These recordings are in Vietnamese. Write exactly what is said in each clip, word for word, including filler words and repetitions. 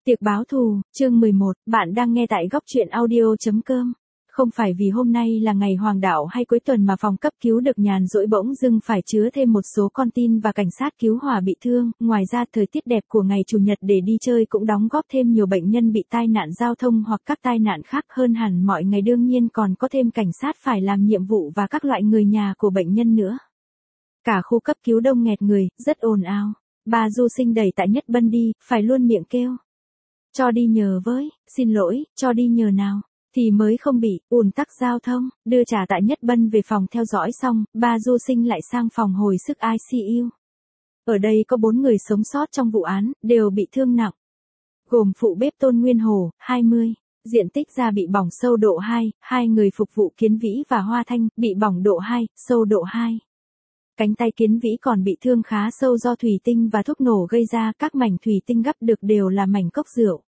Tiệc báo thù, chương mười một, bạn đang nghe tại góc truyện audio.com. Không phải vì hôm nay là ngày hoàng đạo hay cuối tuần mà phòng cấp cứu được nhàn rỗi bỗng dưng phải chứa thêm một số con tin và cảnh sát cứu hỏa bị thương, ngoài ra thời tiết đẹp của ngày Chủ nhật để đi chơi cũng đóng góp thêm nhiều bệnh nhân bị tai nạn giao thông hoặc các tai nạn khác hơn hẳn mọi ngày, đương nhiên còn có thêm cảnh sát phải làm nhiệm vụ và các loại người nhà của bệnh nhân nữa. Cả khu cấp cứu đông nghẹt người, rất ồn ào. Bà du sinh đẩy Tạ Nhất Bân đi, phải luôn miệng kêu. Cho đi nhờ với, xin lỗi, cho đi nhờ nào, thì mới không bị ùn tắc giao thông. Đưa trả Tạ Nhất Bân về phòng theo dõi xong, bà du sinh lại sang phòng hồi sức i xê u. Ở đây có bốn người sống sót trong vụ án, đều bị thương nặng. Gồm phụ bếp Tôn Nguyên Hồ, hai mươi, diện tích da bị bỏng sâu độ hai, hai người phục vụ Kiến Vĩ và Hoa Thanh, bị bỏng độ hai, sâu độ hai. Cánh tay Kiến Vĩ còn bị thương khá sâu do thủy tinh và thuốc nổ gây ra, các mảnh thủy tinh gắp được đều là mảnh cốc rượu.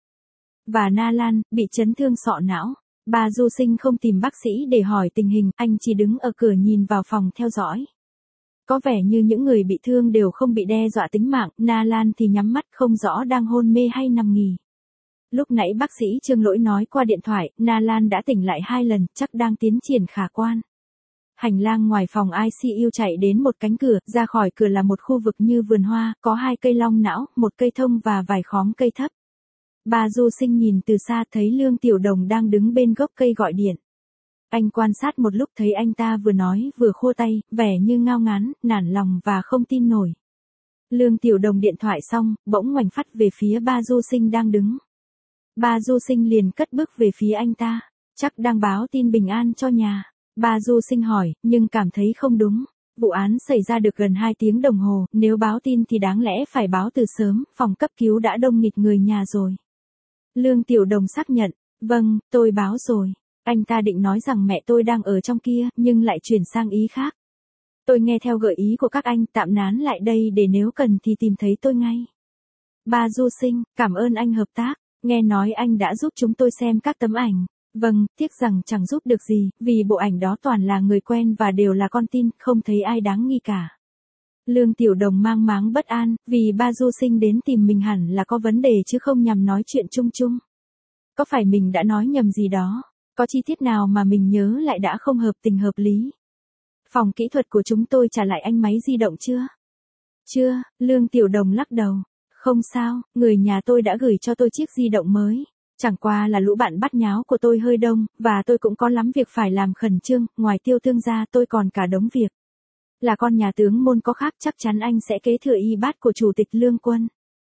Và Na Lan, bị chấn thương sọ não. Bà du sinh không tìm bác sĩ để hỏi tình hình, anh chỉ đứng ở cửa nhìn vào phòng theo dõi. Có vẻ như những người bị thương đều không bị đe dọa tính mạng, Na Lan thì nhắm mắt không rõ đang hôn mê hay nằm nghỉ. Lúc nãy bác sĩ Trương Lỗi nói qua điện thoại, Na Lan đã tỉnh lại hai lần, chắc đang tiến triển khả quan. Hành lang ngoài phòng i xê u chạy đến một cánh cửa, ra khỏi cửa là một khu vực như vườn hoa, có hai cây long não, một cây thông và vài khóm cây thấp. Bà du sinh nhìn từ xa thấy Lương Tiểu Đồng đang đứng bên gốc cây gọi điện. Anh quan sát một lúc thấy anh ta vừa nói vừa khô tay, vẻ như ngao ngán, nản lòng và không tin nổi. Lương Tiểu Đồng điện thoại xong, bỗng ngoảnh phát về phía bà du sinh đang đứng. Bà du sinh liền cất bước về phía anh ta, chắc đang báo tin bình an cho nhà. Bà du sinh hỏi, nhưng cảm thấy không đúng. Vụ án xảy ra được gần hai tiếng đồng hồ, nếu báo tin thì đáng lẽ phải báo từ sớm, phòng cấp cứu đã đông nghịt người nhà rồi. Lương Tiểu Đồng xác nhận, vâng, tôi báo rồi. Anh ta định nói rằng mẹ tôi đang ở trong kia, nhưng lại chuyển sang ý khác. Tôi nghe theo gợi ý của các anh, tạm nán lại đây để nếu cần thì tìm thấy tôi ngay. Bà du sinh, cảm ơn anh hợp tác, nghe nói anh đã giúp chúng tôi xem các tấm ảnh. Vâng, tiếc rằng chẳng giúp được gì, vì bộ ảnh đó toàn là người quen và đều là con tin, không thấy ai đáng nghi cả. Lương Tiểu Đồng mang máng bất an, vì ba du sinh đến tìm mình hẳn là có vấn đề chứ không nhằm nói chuyện chung chung. Có phải mình đã nói nhầm gì đó? Có chi tiết nào mà mình nhớ lại đã không hợp tình hợp lý? Phòng kỹ thuật của chúng tôi trả lại anh máy di động chưa? Chưa, Lương Tiểu Đồng lắc đầu. Không sao, người nhà tôi đã gửi cho tôi chiếc di động mới. Chẳng qua là lũ bạn bắt nháo của tôi hơi đông, và tôi cũng có lắm việc phải làm khẩn trương, ngoài Tiêu Tương ra tôi còn cả đống việc. Là con nhà tướng môn có khác chắc chắn anh sẽ kế thừa y bát của Chủ tịch Lương Quân.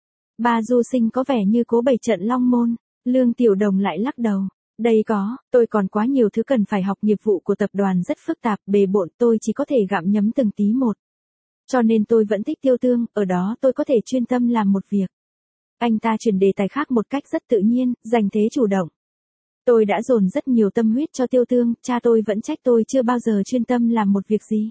Bà du sinh có vẻ như cố bày trận long môn, Lương Tiểu Đồng lại lắc đầu. Đây có, tôi còn quá nhiều thứ cần phải học, nghiệp vụ của tập đoàn rất phức tạp, bề bộn, tôi chỉ có thể gặm nhấm từng tí một. Cho nên tôi vẫn thích Tiêu Tương, ở đó tôi có thể chuyên tâm làm một việc. Anh ta chuyển đề tài khác một cách rất tự nhiên, giành thế chủ động. Tôi đã dồn rất nhiều tâm huyết cho Tiêu Tương, cha tôi vẫn trách tôi chưa bao giờ chuyên tâm làm một việc gì.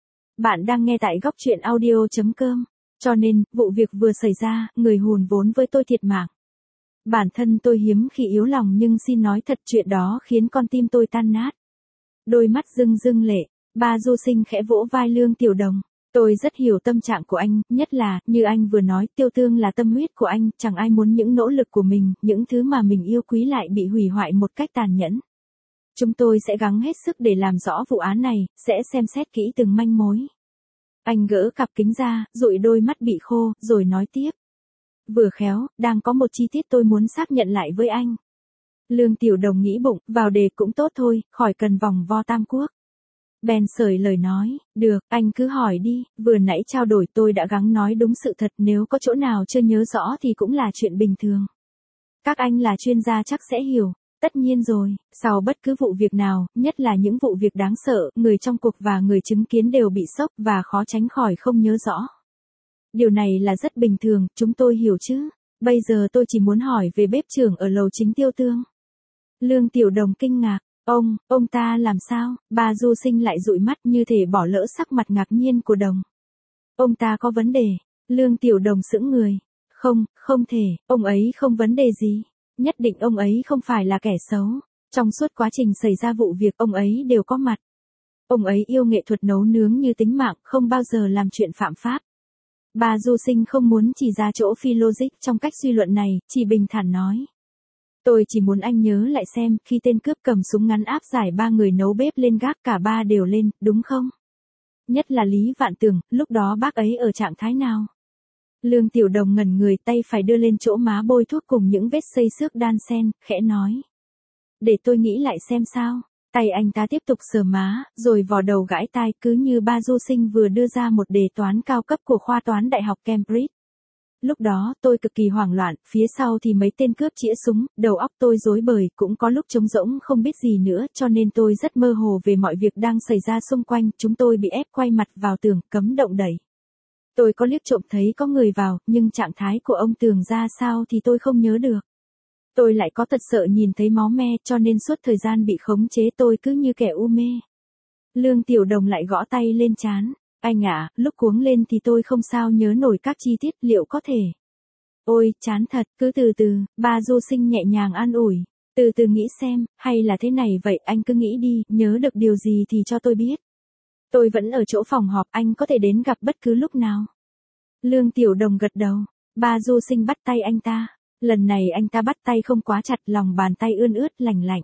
Bạn đang nghe tại góc truyện audio.com. Cho nên, vụ việc vừa xảy ra, người hùn vốn với tôi thiệt mạng. Bản thân tôi hiếm khi yếu lòng nhưng xin nói thật chuyện đó khiến con tim tôi tan nát. Đôi mắt rưng rưng lệ, bà du sinh khẽ vỗ vai Lương Tiểu Đồng. Tôi rất hiểu tâm trạng của anh, nhất là, như anh vừa nói, Tiêu Tương là tâm huyết của anh, chẳng ai muốn những nỗ lực của mình, những thứ mà mình yêu quý lại bị hủy hoại một cách tàn nhẫn. Chúng tôi sẽ gắng hết sức để làm rõ vụ án này, sẽ xem xét kỹ từng manh mối. Anh gỡ cặp kính ra, dụi đôi mắt bị khô, rồi nói tiếp. Vừa khéo, đang có một chi tiết tôi muốn xác nhận lại với anh. Lương Tiểu Đồng nghĩ bụng, vào đề cũng tốt thôi, khỏi cần vòng vo tam quốc. Bèn sởi lời nói, được, anh cứ hỏi đi, vừa nãy trao đổi tôi đã gắng nói đúng sự thật, nếu có chỗ nào chưa nhớ rõ thì cũng là chuyện bình thường. Các anh là chuyên gia chắc sẽ hiểu, tất nhiên rồi, sau bất cứ vụ việc nào, nhất là những vụ việc đáng sợ, người trong cuộc và người chứng kiến đều bị sốc và khó tránh khỏi không nhớ rõ. Điều này là rất bình thường, chúng tôi hiểu chứ, bây giờ tôi chỉ muốn hỏi về bếp trưởng ở lầu chính Tiêu Tương. Lương Tiểu Đồng kinh ngạc. Ông, ông ta làm sao? Bà du sinh lại dụi mắt như thể bỏ lỡ sắc mặt ngạc nhiên của Đồng. Ông ta có vấn đề. Lương Tiểu Đồng sững người. Không, không thể, ông ấy không vấn đề gì. Nhất định ông ấy không phải là kẻ xấu. Trong suốt quá trình xảy ra vụ việc ông ấy đều có mặt. Ông ấy yêu nghệ thuật nấu nướng như tính mạng, không bao giờ làm chuyện phạm pháp. Bà Du Sinh không muốn chỉ ra chỗ phi logic trong cách suy luận này, chỉ bình thản nói. Tôi chỉ muốn anh nhớ lại xem, khi tên cướp cầm súng ngắn áp giải ba người nấu bếp lên gác cả ba đều lên, đúng không? Nhất là Lý Vạn Tường, lúc đó bác ấy ở trạng thái nào? Lương Tiểu Đồng ngẩn người, tay phải đưa lên chỗ má bôi thuốc cùng những vết xây xước đan xen, khẽ nói. Để tôi nghĩ lại xem sao. Tay anh ta tiếp tục sờ má, rồi vò đầu gãi tai, cứ như ba Du Sinh vừa đưa ra một đề toán cao cấp của khoa toán Đại học Cambridge. Lúc đó, tôi cực kỳ hoảng loạn, phía sau thì mấy tên cướp chĩa súng, đầu óc tôi rối bời, cũng có lúc trống rỗng không biết gì nữa, cho nên tôi rất mơ hồ về mọi việc đang xảy ra xung quanh, chúng tôi bị ép quay mặt vào tường, cấm động đẩy. Tôi có liếc trộm thấy có người vào, nhưng trạng thái của ông Tường ra sao thì tôi không nhớ được. Tôi lại có thật sợ nhìn thấy máu me, cho nên suốt thời gian bị khống chế tôi cứ như kẻ u mê. Lương Tiểu Đồng lại gõ tay lên trán. Anh ạ, à, lúc cuống lên thì tôi không sao nhớ nổi các chi tiết, liệu có thể? Ôi, chán thật, cứ từ từ, bà Du Sinh nhẹ nhàng an ủi. Từ từ nghĩ xem, hay là thế này vậy, anh cứ nghĩ đi, nhớ được điều gì thì cho tôi biết. Tôi vẫn ở chỗ phòng họp, anh có thể đến gặp bất cứ lúc nào. Lương Tiểu Đồng gật đầu, bà Du Sinh bắt tay anh ta. Lần này anh ta bắt tay không quá chặt, lòng bàn tay ươn ướt lành lạnh.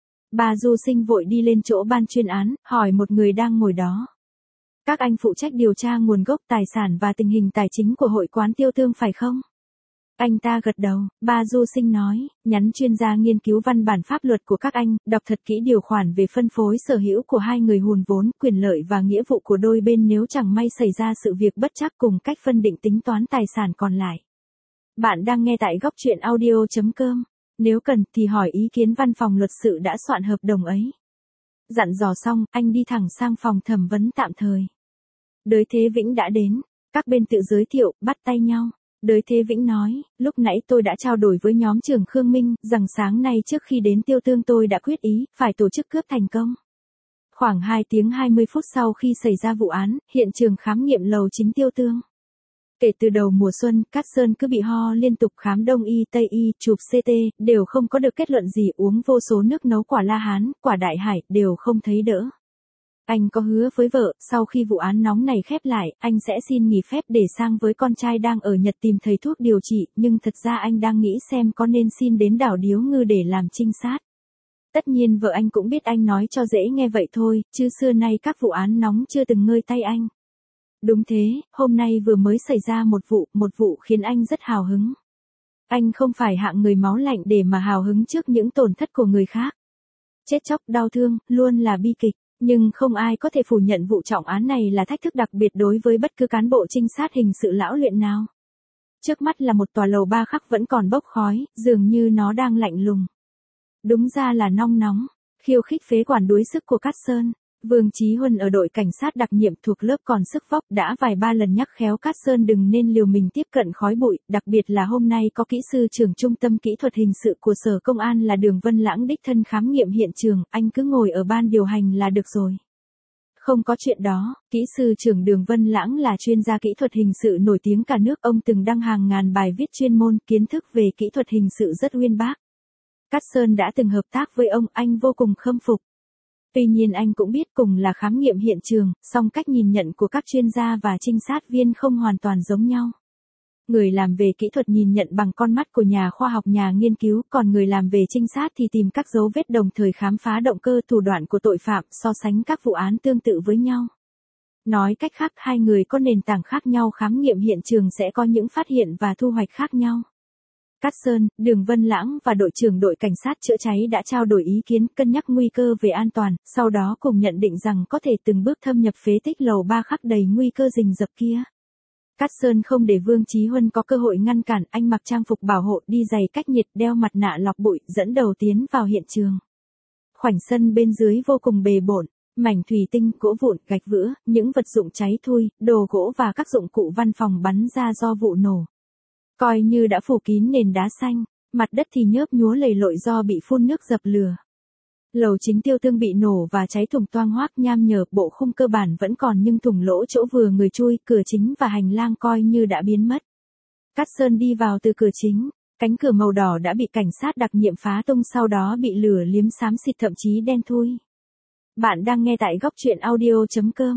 Bà Du Sinh vội đi lên chỗ ban chuyên án, hỏi một người đang ngồi đó. Các anh phụ trách điều tra nguồn gốc tài sản và tình hình tài chính của hội quán Tiêu Tương phải không? Anh ta gật đầu, bà Du Sinh nói, nhắn chuyên gia nghiên cứu văn bản pháp luật của các anh, đọc thật kỹ điều khoản về phân phối sở hữu của hai người hùn vốn, quyền lợi và nghĩa vụ của đôi bên nếu chẳng may xảy ra sự việc bất trắc cùng cách phân định tính toán tài sản còn lại. Bạn đang nghe tại góc truyện audio chấm com. Nếu cần thì hỏi ý kiến văn phòng luật sự đã soạn hợp đồng ấy. Dặn dò xong, anh đi thẳng sang phòng thẩm vấn tạm thời. Đới Thế Vĩnh đã đến, các bên tự giới thiệu, bắt tay nhau. Đới Thế Vĩnh nói, lúc nãy tôi đã trao đổi với nhóm trưởng Khương Minh, rằng sáng nay trước khi đến Tiêu Tương tôi đã quyết ý, phải tổ chức cướp thành công. Khoảng hai tiếng hai mươi phút sau khi xảy ra vụ án, hiện trường khám nghiệm lầu chính Tiêu Tương. Kể từ đầu mùa xuân, Cát Sơn cứ bị ho liên tục, khám đông y, tây y, chụp xê tê, đều không có được kết luận gì, uống vô số nước nấu quả La Hán, quả Đại Hải, đều không thấy đỡ. Anh có hứa với vợ, sau khi vụ án nóng này khép lại, anh sẽ xin nghỉ phép để sang với con trai đang ở Nhật tìm thầy thuốc điều trị, nhưng thật ra anh đang nghĩ xem có nên xin đến đảo Điếu Ngư để làm trinh sát. Tất nhiên vợ anh cũng biết anh nói cho dễ nghe vậy thôi, chứ xưa nay các vụ án nóng chưa từng ngơi tay anh. Đúng thế, hôm nay vừa mới xảy ra một vụ, một vụ khiến anh rất hào hứng. Anh không phải hạng người máu lạnh để mà hào hứng trước những tổn thất của người khác. Chết chóc, đau thương, luôn là bi kịch, nhưng không ai có thể phủ nhận vụ trọng án này là thách thức đặc biệt đối với bất cứ cán bộ trinh sát hình sự lão luyện nào. Trước mắt là một tòa lầu ba khắc vẫn còn bốc khói, dường như nó đang lạnh lùng. Đúng ra là nong nóng, khiêu khích phế quản đuối sức của Cát Sơn. Vương Chí Huân ở đội cảnh sát đặc nhiệm thuộc lớp còn sức vóc đã vài ba lần nhắc khéo Cát Sơn đừng nên liều mình tiếp cận khói bụi, đặc biệt là hôm nay có kỹ sư trưởng trung tâm kỹ thuật hình sự của Sở Công an là Đường Vân Lãng đích thân khám nghiệm hiện trường, anh cứ ngồi ở ban điều hành là được rồi. Không có chuyện đó, kỹ sư trưởng Đường Vân Lãng là chuyên gia kỹ thuật hình sự nổi tiếng cả nước, ông từng đăng hàng ngàn bài viết chuyên môn, kiến thức về kỹ thuật hình sự rất uyên bác. Cát Sơn đã từng hợp tác với ông, anh vô cùng khâm phục. Tuy nhiên anh cũng biết cùng là khám nghiệm hiện trường, song cách nhìn nhận của các chuyên gia và trinh sát viên không hoàn toàn giống nhau. Người làm về kỹ thuật nhìn nhận bằng con mắt của nhà khoa học nhà nghiên cứu, còn người làm về trinh sát thì tìm các dấu vết đồng thời khám phá động cơ thủ đoạn của tội phạm, so sánh các vụ án tương tự với nhau. Nói cách khác, hai người có nền tảng khác nhau khám nghiệm hiện trường sẽ có những phát hiện và thu hoạch khác nhau. Cát Sơn, Đường Vân Lãng và đội trưởng đội cảnh sát chữa cháy đã trao đổi ý kiến, cân nhắc nguy cơ về an toàn, sau đó cùng nhận định rằng có thể từng bước thâm nhập phế tích lầu ba khắc đầy nguy cơ rình rập kia. Cát Sơn không để Vương Chí Huân có cơ hội ngăn cản, anh mặc trang phục bảo hộ, đi giày cách nhiệt, đeo mặt nạ lọc bụi, dẫn đầu tiến vào hiện trường. Khoảnh sân bên dưới vô cùng bề bộn, mảnh thủy tinh, gỗ vụn, gạch vữa, những vật dụng cháy thui, đồ gỗ và các dụng cụ văn phòng bắn ra do vụ nổ. Coi như đã phủ kín nền đá xanh, mặt đất thì nhớp nhúa lầy lội do bị phun nước dập lửa. Lầu chính Tiêu Tương bị nổ và cháy thủng toang hoác nham nhở, bộ khung cơ bản vẫn còn nhưng thủng lỗ chỗ vừa người chui, cửa chính và hành lang coi như đã biến mất. Cát Sơn đi vào từ cửa chính, cánh cửa màu đỏ đã bị cảnh sát đặc nhiệm phá tung, sau đó bị lửa liếm xám xịt thậm chí đen thui. Bạn đang nghe tại góc truyện audio chấm com.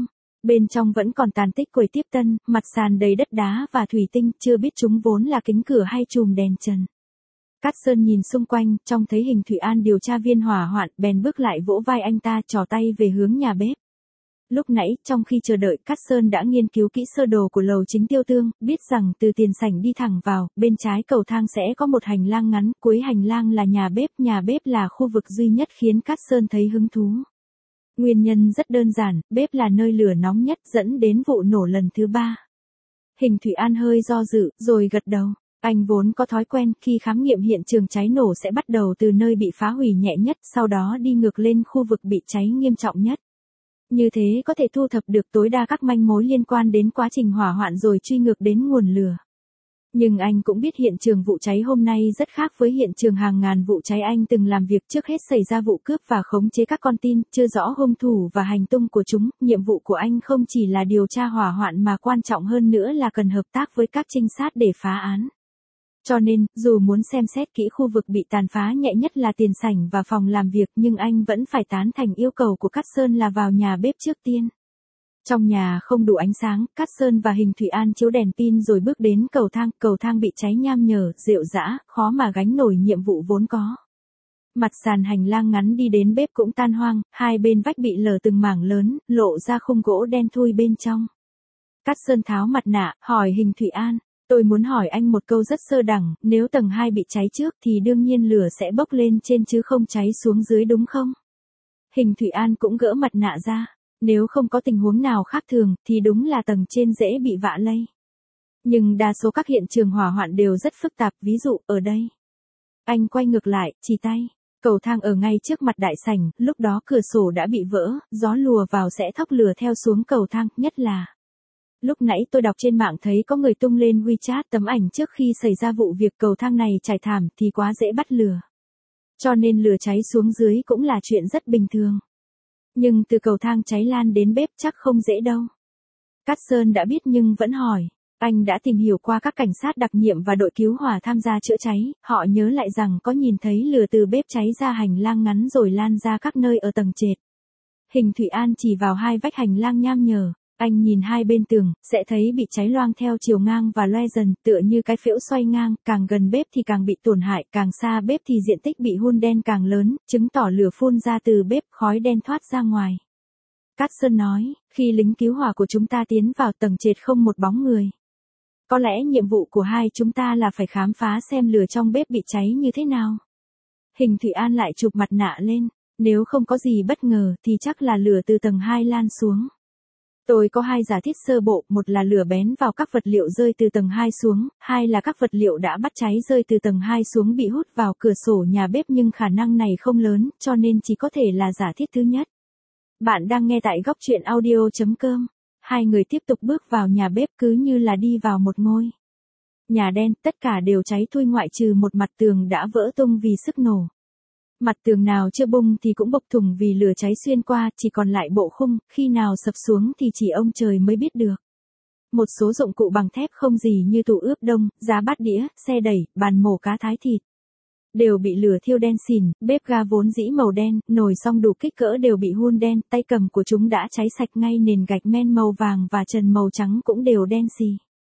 Bên trong vẫn còn tàn tích quầy tiếp tân, mặt sàn đầy đất đá và thủy tinh, chưa biết chúng vốn là kính cửa hay chùm đèn trần. Cát Sơn nhìn xung quanh, trông thấy Hình Thủy An điều tra viên hỏa hoạn, bèn bước lại vỗ vai anh ta trò tay về hướng nhà bếp. Lúc nãy, trong khi chờ đợi, Cát Sơn đã nghiên cứu kỹ sơ đồ của lầu chính Tiêu Tương, biết rằng từ tiền sảnh đi thẳng vào, bên trái cầu thang sẽ có một hành lang ngắn, cuối hành lang là nhà bếp, nhà bếp là khu vực duy nhất khiến Cát Sơn thấy hứng thú. Nguyên nhân rất đơn giản, bếp là nơi lửa nóng nhất dẫn đến vụ nổ lần thứ ba. Hình Thủy An hơi do dự, rồi gật đầu. Anh vốn có thói quen khi khám nghiệm hiện trường cháy nổ sẽ bắt đầu từ nơi bị phá hủy nhẹ nhất, sau đó đi ngược lên khu vực bị cháy nghiêm trọng nhất. Như thế có thể thu thập được tối đa các manh mối liên quan đến quá trình hỏa hoạn rồi truy ngược đến nguồn lửa. Nhưng anh cũng biết hiện trường vụ cháy hôm nay rất khác với hiện trường hàng ngàn vụ cháy anh từng làm việc trước hết xảy ra vụ cướp và khống chế các con tin, chưa rõ hung thủ và hành tung của chúng. Nhiệm vụ của anh không chỉ là điều tra hỏa hoạn mà quan trọng hơn nữa là cần hợp tác với các trinh sát để phá án. Cho nên, dù muốn xem xét kỹ khu vực bị tàn phá nhẹ nhất là tiền sảnh và phòng làm việc nhưng anh vẫn phải tán thành yêu cầu của Cát Sơn là vào nhà bếp trước tiên. Trong nhà không đủ ánh sáng, Cát Sơn và Hình Thủy An chiếu đèn pin rồi bước đến cầu thang, cầu thang bị cháy nham nhở, rệu rã, khó mà gánh nổi nhiệm vụ vốn có. Mặt sàn hành lang ngắn đi đến bếp cũng tan hoang, hai bên vách bị lở từng mảng lớn, lộ ra khung gỗ đen thui bên trong. Cát Sơn tháo mặt nạ, hỏi Hình Thủy An, tôi muốn hỏi anh một câu rất sơ đẳng, nếu tầng hai bị cháy trước thì đương nhiên lửa sẽ bốc lên trên chứ không cháy xuống dưới đúng không? Hình Thủy An cũng gỡ mặt nạ ra. Nếu không có tình huống nào khác thường, thì đúng là tầng trên dễ bị vạ lây. Nhưng đa số các hiện trường hỏa hoạn đều rất phức tạp, ví dụ, ở đây. Anh quay ngược lại, chỉ tay. Cầu thang ở ngay trước mặt đại sảnh, lúc đó cửa sổ đã bị vỡ, gió lùa vào sẽ thốc lửa theo xuống cầu thang, nhất là. Lúc nãy tôi đọc trên mạng thấy có người tung lên WeChat tấm ảnh trước khi xảy ra vụ việc cầu thang này trải thảm thì quá dễ bắt lửa. Cho nên lửa cháy xuống dưới cũng là chuyện rất bình thường. Nhưng từ cầu thang cháy lan đến bếp chắc không dễ đâu. Cát Sơn đã biết nhưng vẫn hỏi. Anh đã tìm hiểu qua các cảnh sát đặc nhiệm và đội cứu hỏa tham gia chữa cháy, họ nhớ lại rằng có nhìn thấy lửa từ bếp cháy ra hành lang ngắn rồi lan ra các nơi ở tầng trệt. Hình Thủy An chỉ vào hai vách hành lang nham nhở. Anh nhìn hai bên tường, sẽ thấy bị cháy loang theo chiều ngang và loe dần, tựa như cái phễu xoay ngang, càng gần bếp thì càng bị tổn hại, càng xa bếp thì diện tích bị hun đen càng lớn, chứng tỏ lửa phun ra từ bếp, khói đen thoát ra ngoài. Cát Sơn nói, khi lính cứu hỏa của chúng ta tiến vào tầng trệt không một bóng người. Có lẽ nhiệm vụ của hai chúng ta là phải khám phá xem lửa trong bếp bị cháy như thế nào. Hình Thủy An lại chụp mặt nạ lên, nếu không có gì bất ngờ thì chắc là lửa từ tầng hai lan xuống. Tôi có hai giả thiết sơ bộ, một là lửa bén vào các vật liệu rơi từ tầng hai xuống, hai là các vật liệu đã bắt cháy rơi từ tầng hai xuống bị hút vào cửa sổ nhà bếp nhưng khả năng này không lớn, cho nên chỉ có thể là giả thiết thứ nhất. Bạn đang nghe tại góc truyện audio chấm com. Hai người tiếp tục bước vào nhà bếp cứ như là đi vào một ngôi nhà đen, tất cả đều cháy thui ngoại trừ một mặt tường đã vỡ tung vì sức nổ. Mặt tường nào chưa bung thì cũng bộc thủng vì lửa cháy xuyên qua, chỉ còn lại bộ khung, khi nào sập xuống thì chỉ ông trời mới biết được. Một số dụng cụ bằng thép không gì như tủ ướp đông, giá bát đĩa, xe đẩy, bàn mổ cá thái thịt. Đều bị lửa thiêu đen xỉn, bếp ga vốn dĩ màu đen, nồi xong đủ kích cỡ đều bị hun đen, tay cầm của chúng đã cháy sạch ngay nền gạch men màu vàng và trần màu trắng cũng đều đen xì.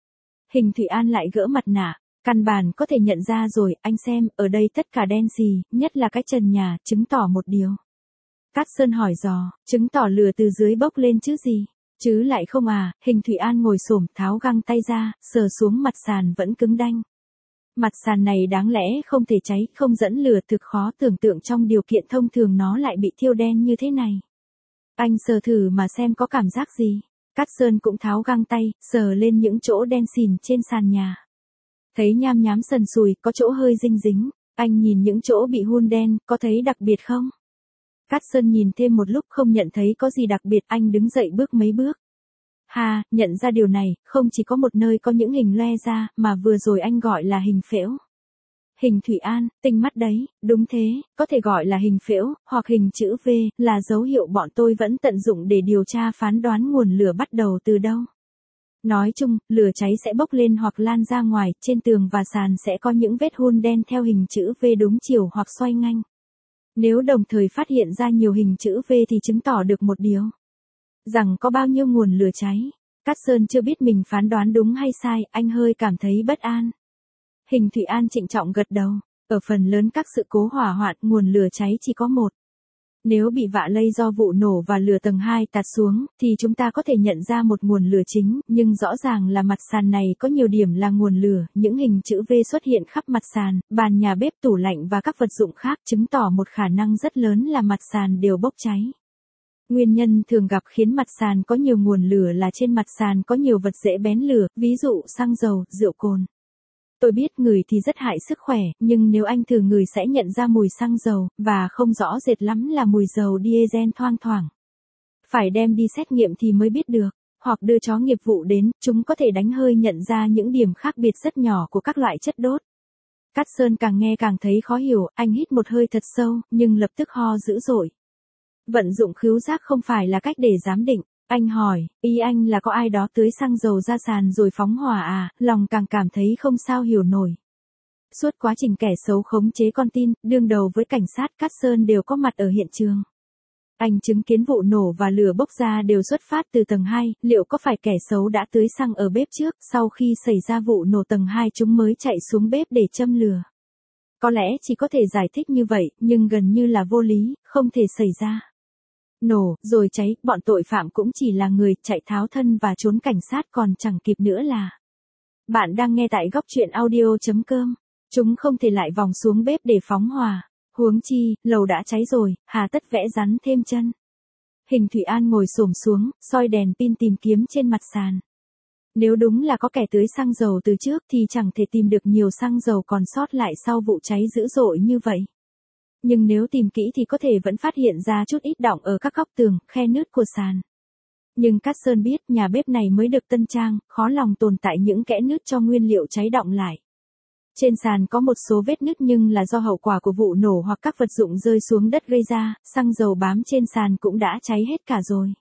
Hình Thủy An lại gỡ mặt nạ. Căn bản có thể nhận ra rồi, anh xem, ở đây tất cả đen xì, nhất là cái trần nhà, chứng tỏ một điều. Cát Sơn hỏi dò, chứng tỏ lửa từ dưới bốc lên chứ gì? Chứ lại không à, Hình Thủy An ngồi xổm tháo găng tay ra, sờ xuống mặt sàn vẫn cứng đanh. Mặt sàn này đáng lẽ không thể cháy, không dẫn lửa, thực khó tưởng tượng trong điều kiện thông thường nó lại bị thiêu đen như thế này. Anh sờ thử mà xem có cảm giác gì. Cát Sơn cũng tháo găng tay, sờ lên những chỗ đen xìn trên sàn nhà. Thấy nham nhám sần sùi, có chỗ hơi dinh dính. Anh nhìn những chỗ bị hun đen, có thấy đặc biệt không? Cát Sơn nhìn thêm một lúc không nhận thấy có gì đặc biệt, anh đứng dậy bước mấy bước. Ha, nhận ra điều này, không chỉ có một nơi có những hình loe ra, mà vừa rồi anh gọi là hình phễu. Hình Thủy An, tinh mắt đấy, đúng thế, có thể gọi là hình phễu, hoặc hình chữ V, là dấu hiệu bọn tôi vẫn tận dụng để điều tra phán đoán nguồn lửa bắt đầu từ đâu. Nói chung, lửa cháy sẽ bốc lên hoặc lan ra ngoài, trên tường và sàn sẽ có những vết hun đen theo hình chữ V đúng chiều hoặc xoay nhanh. Nếu đồng thời phát hiện ra nhiều hình chữ V thì chứng tỏ được một điều. Rằng có bao nhiêu nguồn lửa cháy. Cát Sơn chưa biết mình phán đoán đúng hay sai, anh hơi cảm thấy bất an. Hình Thụy An trịnh trọng gật đầu. Ở phần lớn các sự cố hỏa hoạn, nguồn lửa cháy chỉ có một. Nếu bị vạ lây do vụ nổ và lửa tầng hai tạt xuống, thì chúng ta có thể nhận ra một nguồn lửa chính, nhưng rõ ràng là mặt sàn này có nhiều điểm là nguồn lửa, những hình chữ V xuất hiện khắp mặt sàn, bàn nhà bếp, tủ lạnh và các vật dụng khác, chứng tỏ một khả năng rất lớn là mặt sàn đều bốc cháy. Nguyên nhân thường gặp khiến mặt sàn có nhiều nguồn lửa là trên mặt sàn có nhiều vật dễ bén lửa, ví dụ xăng dầu, rượu cồn. Tôi biết ngửi thì rất hại sức khỏe, nhưng nếu anh thử ngửi sẽ nhận ra mùi xăng dầu, và không rõ rệt lắm là mùi dầu diesel thoang thoảng. Phải đem đi xét nghiệm thì mới biết được, hoặc đưa chó nghiệp vụ đến, chúng có thể đánh hơi nhận ra những điểm khác biệt rất nhỏ của các loại chất đốt. Cát Sơn càng nghe càng thấy khó hiểu, anh hít một hơi thật sâu, nhưng lập tức ho dữ dội. Vận dụng khứu giác không phải là cách để giám định. Anh hỏi, ý anh là có ai đó tưới xăng dầu ra sàn rồi phóng hỏa à, lòng càng cảm thấy không sao hiểu nổi. Suốt quá trình kẻ xấu khống chế con tin, đương đầu với cảnh sát, Cát Sơn đều có mặt ở hiện trường. Anh chứng kiến vụ nổ và lửa bốc ra đều xuất phát từ tầng hai, liệu có phải kẻ xấu đã tưới xăng ở bếp trước, sau khi xảy ra vụ nổ tầng hai chúng mới chạy xuống bếp để châm lửa? Có lẽ chỉ có thể giải thích như vậy, nhưng gần như là vô lý, không thể xảy ra. Nổ, rồi cháy, bọn tội phạm cũng chỉ là người, chạy tháo thân và trốn cảnh sát còn chẳng kịp nữa là. Bạn đang nghe tại góc truyện audio chấm com. Chúng không thể lại vòng xuống bếp để phóng hỏa. Huống chi, lầu đã cháy rồi, hà tất vẽ rắn thêm chân. Hình Thụy An ngồi xổm xuống, soi đèn pin tìm kiếm trên mặt sàn. Nếu đúng là có kẻ tưới xăng dầu từ trước thì chẳng thể tìm được nhiều xăng dầu còn sót lại sau vụ cháy dữ dội như vậy. Nhưng nếu tìm kỹ thì có thể vẫn phát hiện ra chút ít đọng ở các góc tường, khe nứt của sàn. Nhưng Cát Sơn biết nhà bếp này mới được tân trang, khó lòng tồn tại những kẽ nứt cho nguyên liệu cháy đọng lại. Trên sàn có một số vết nứt nhưng là do hậu quả của vụ nổ hoặc các vật dụng rơi xuống đất gây ra, xăng dầu bám trên sàn cũng đã cháy hết cả rồi.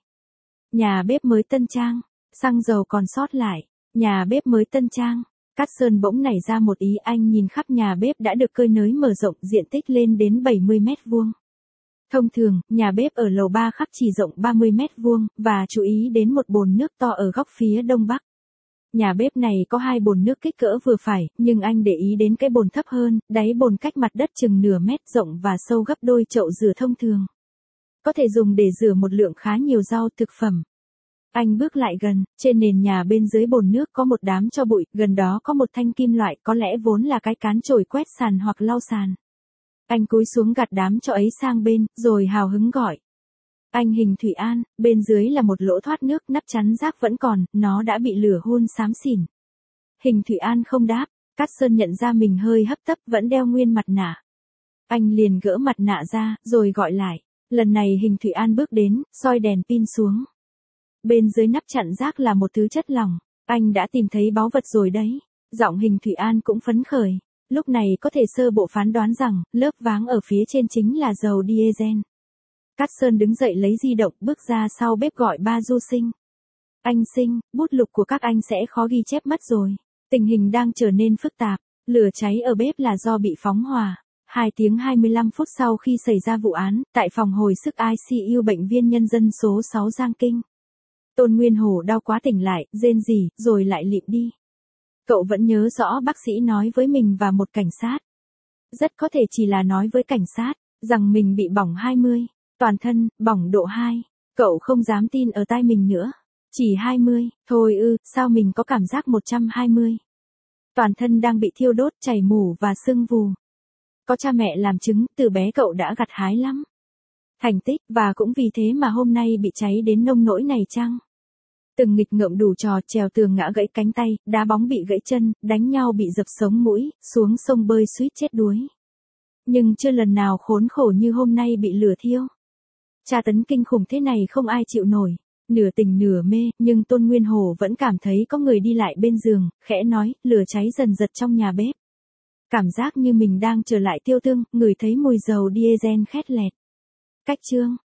Nhà bếp mới tân trang, xăng dầu còn sót lại, nhà bếp mới tân trang. Cát Sơn bỗng nảy ra một ý, anh nhìn khắp nhà bếp đã được cơi nới mở rộng, diện tích lên đến bảy mươi mét vuông. Thông thường, nhà bếp ở lầu ba khắc chỉ rộng ba mươi mét vuông, và chú ý đến một bồn nước to ở góc phía đông bắc. Nhà bếp này có hai bồn nước kích cỡ vừa phải, nhưng anh để ý đến cái bồn thấp hơn, đáy bồn cách mặt đất chừng nửa mét, rộng và sâu gấp đôi chậu rửa thông thường. Có thể dùng để rửa một lượng khá nhiều rau thực phẩm. Anh bước lại gần, trên nền nhà bên dưới bồn nước có một đám tro bụi, gần đó có một thanh kim loại, có lẽ vốn là cái cán chổi quét sàn hoặc lau sàn. Anh cúi xuống gạt đám tro ấy sang bên, rồi hào hứng gọi. Anh Hình Thụy An, bên dưới là một lỗ thoát nước, nắp chắn rác vẫn còn, nó đã bị lửa hun xám xỉn. Hình Thụy An không đáp, Cát Sơn nhận ra mình hơi hấp tấp, vẫn đeo nguyên mặt nạ. Anh liền gỡ mặt nạ ra, rồi gọi lại. Lần này Hình Thụy An bước đến, soi đèn pin xuống. Bên dưới nắp chặn rác là một thứ chất lỏng. Anh đã tìm thấy báu vật rồi đấy. Giọng Hình Thụy An cũng phấn khởi. Lúc này có thể sơ bộ phán đoán rằng, lớp váng ở phía trên chính là dầu diesel. Cát Sơn đứng dậy lấy di động, bước ra sau bếp gọi ba Du Sinh. Anh Sinh, bút lục của các anh sẽ khó ghi chép mất rồi. Tình hình đang trở nên phức tạp. Lửa cháy ở bếp là do bị phóng hỏa. hai tiếng hai mươi lăm phút sau khi xảy ra vụ án, tại phòng hồi sức I C U bệnh viện nhân dân số sáu Giang Kinh. Tôn Nguyên Hổ đau quá tỉnh lại, rên rỉ, rồi lại lịm đi. Cậu vẫn nhớ rõ bác sĩ nói với mình và một cảnh sát. Rất có thể chỉ là nói với cảnh sát, rằng mình bị bỏng hai mươi, toàn thân, bỏng độ hai. Cậu không dám tin ở tai mình nữa. Chỉ hai mươi, thôi ư, sao mình có cảm giác một trăm hai mươi. Toàn thân đang bị thiêu đốt, chảy mủ và sưng vù. Có cha mẹ làm chứng, từ bé cậu đã gặt hái lắm thành tích, và cũng vì thế mà hôm nay bị cháy đến nông nỗi này chăng? Từng nghịch ngợm đủ trò, trèo tường ngã gãy cánh tay, đá bóng bị gãy chân, đánh nhau bị dập sống mũi, xuống sông bơi suýt chết đuối. Nhưng chưa lần nào khốn khổ như hôm nay bị lửa thiêu. Tra tấn kinh khủng thế này không ai chịu nổi. Nửa tỉnh nửa mê, nhưng Tôn Nguyên Hổ vẫn cảm thấy có người đi lại bên giường, khẽ nói, lửa cháy dần dật trong nhà bếp. Cảm giác như mình đang trở lại tiêu tương, ngửi thấy mùi dầu diesel khét lẹt. Cách chương